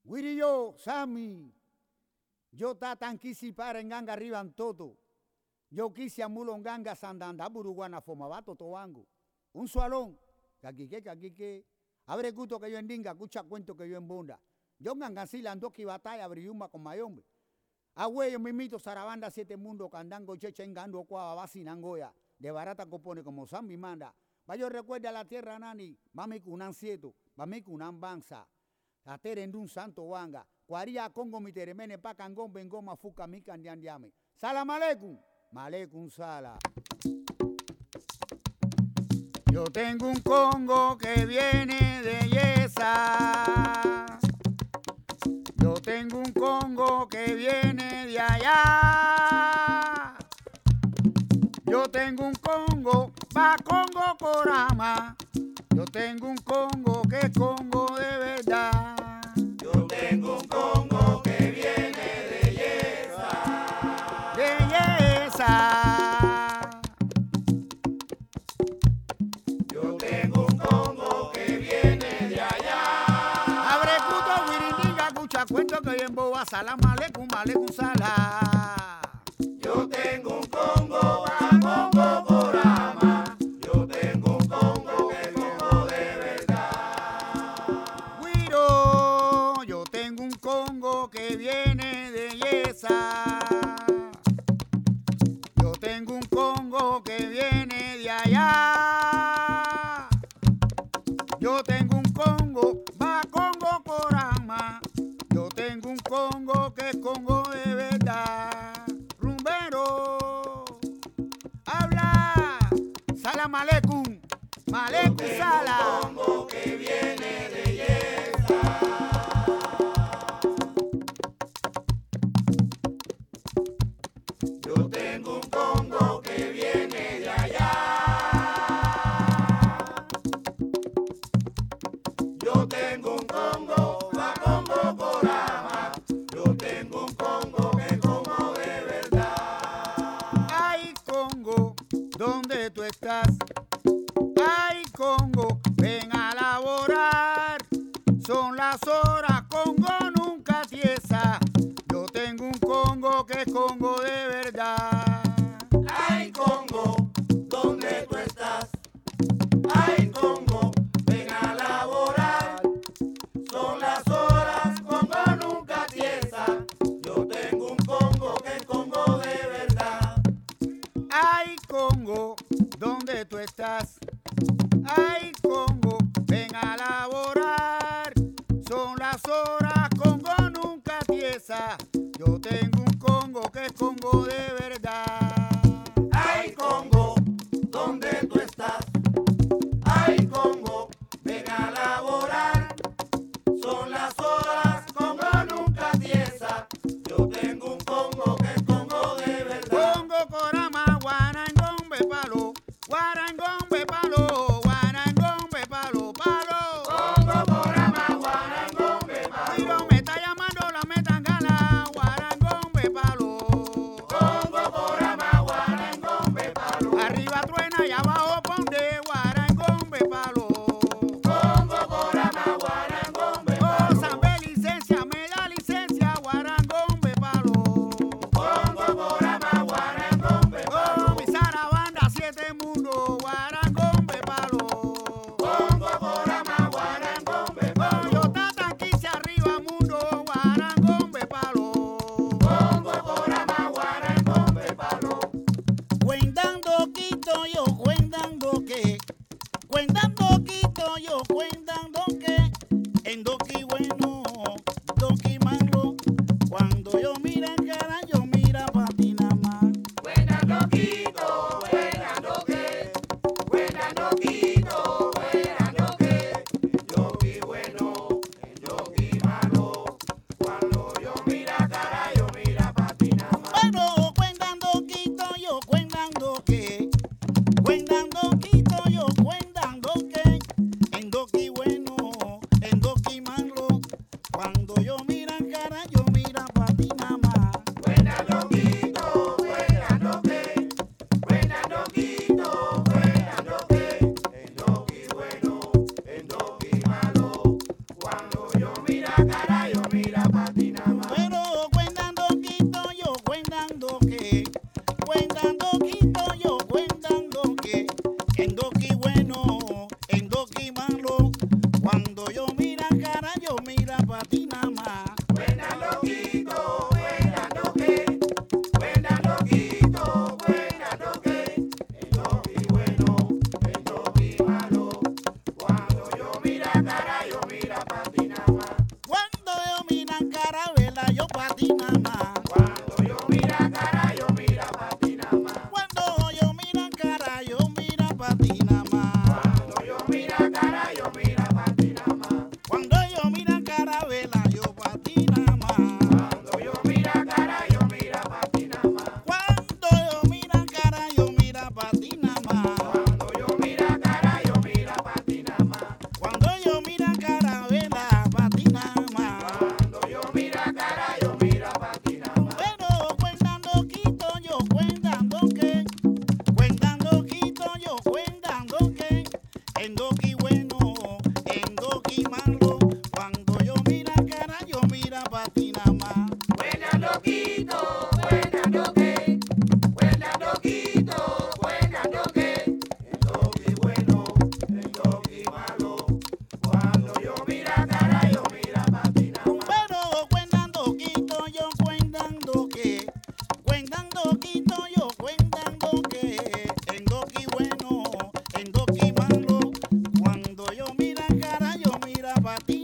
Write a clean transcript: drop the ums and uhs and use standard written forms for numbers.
Wirillo, Sammy, yo ta tanquisi para en ganga arriba en todo. Yo quise a mulonganga sandanda buruguana fomabato toango. Un salón, caquique. Abre gusto que yo endinga, escucha cuento que yo embunda. Yo gangancila ando que batalla abriuma con mayombe. Agüeyo mimito sarabanda siete mundo candango cheche engando kwa vacinangoya. De barata compone como Sammy manda. Vayo recuerda la tierra nani, mami kunan sieto, mami kunan banza. La terendun santo wanga. Cuaría Congo mi teremene pa cangón bengoma fuca mi candiandiame. Salam aleikum. Malecum sala. Yo tengo un Congo que viene de Yesa. Yo tengo un Congo que viene de allá. Yo tengo un Congo pa Congo Corama. Yo tengo un Congo que es Congo de verdad. Yo tengo un Congo que viene de Yesa. De Yesa. Yo tengo un Congo que viene de allá. Abre puto wirindinga, escucha cuento que en boba. Salam aleikum, malecum sala. Yo tengo un Congo pa Congo Corama. Yo tengo un Congo que es Congo de verdad. Guiro, yo tengo un Congo que viene de Yesa. Yo tengo un Congo que viene de allá. Yo tengo un Congo, va Congo Corama. Yo tengo un Congo que es Congo de verdad. Rumbero, habla. Salam aleikum, malecum sala. Un Congo que viene de Yesa. Yo tengo un Congo que viene de allá. Yo tengo un Congo pa Congo Corama. Yo tengo un Congo que es Congo de verdad. Ay, Congo, ¿dónde tú estás? Ay, Congo, ven a laborar. Son las horas, Congo nunca tiesa. Yo tengo un Congo que es Congo de verdad. Ay, Congo, ¿dónde tú estás? Ay, Congo, ven a laborar. Son las horas, Congo nunca tiesa. Yo tengo un Congo que es Congo de verdad. Ay, Congo, ¿dónde tú estás? Ay, Congo, ven a laborar. Son las horas, Congo nunca tiesa. Yo tengo un Congo que es Congo de verdad. Ay, Congo, ¿dónde tú estás? Ay, Congo, ven a laborar. Son las horas, Congo nunca tiesa. Yo tengo un Congo que es Congo de verdad. Congo Corama, guarangombe palo, guarangombe palo, guarangombe palo, palo. Congo Corama, guarangombe palo. Miro me está llamando la metangala, guarangombe palo. Congo Corama, guarangombe palo. Arriba truena y abajo ponde, guarangombe palo. Congo Corama, pa' ti.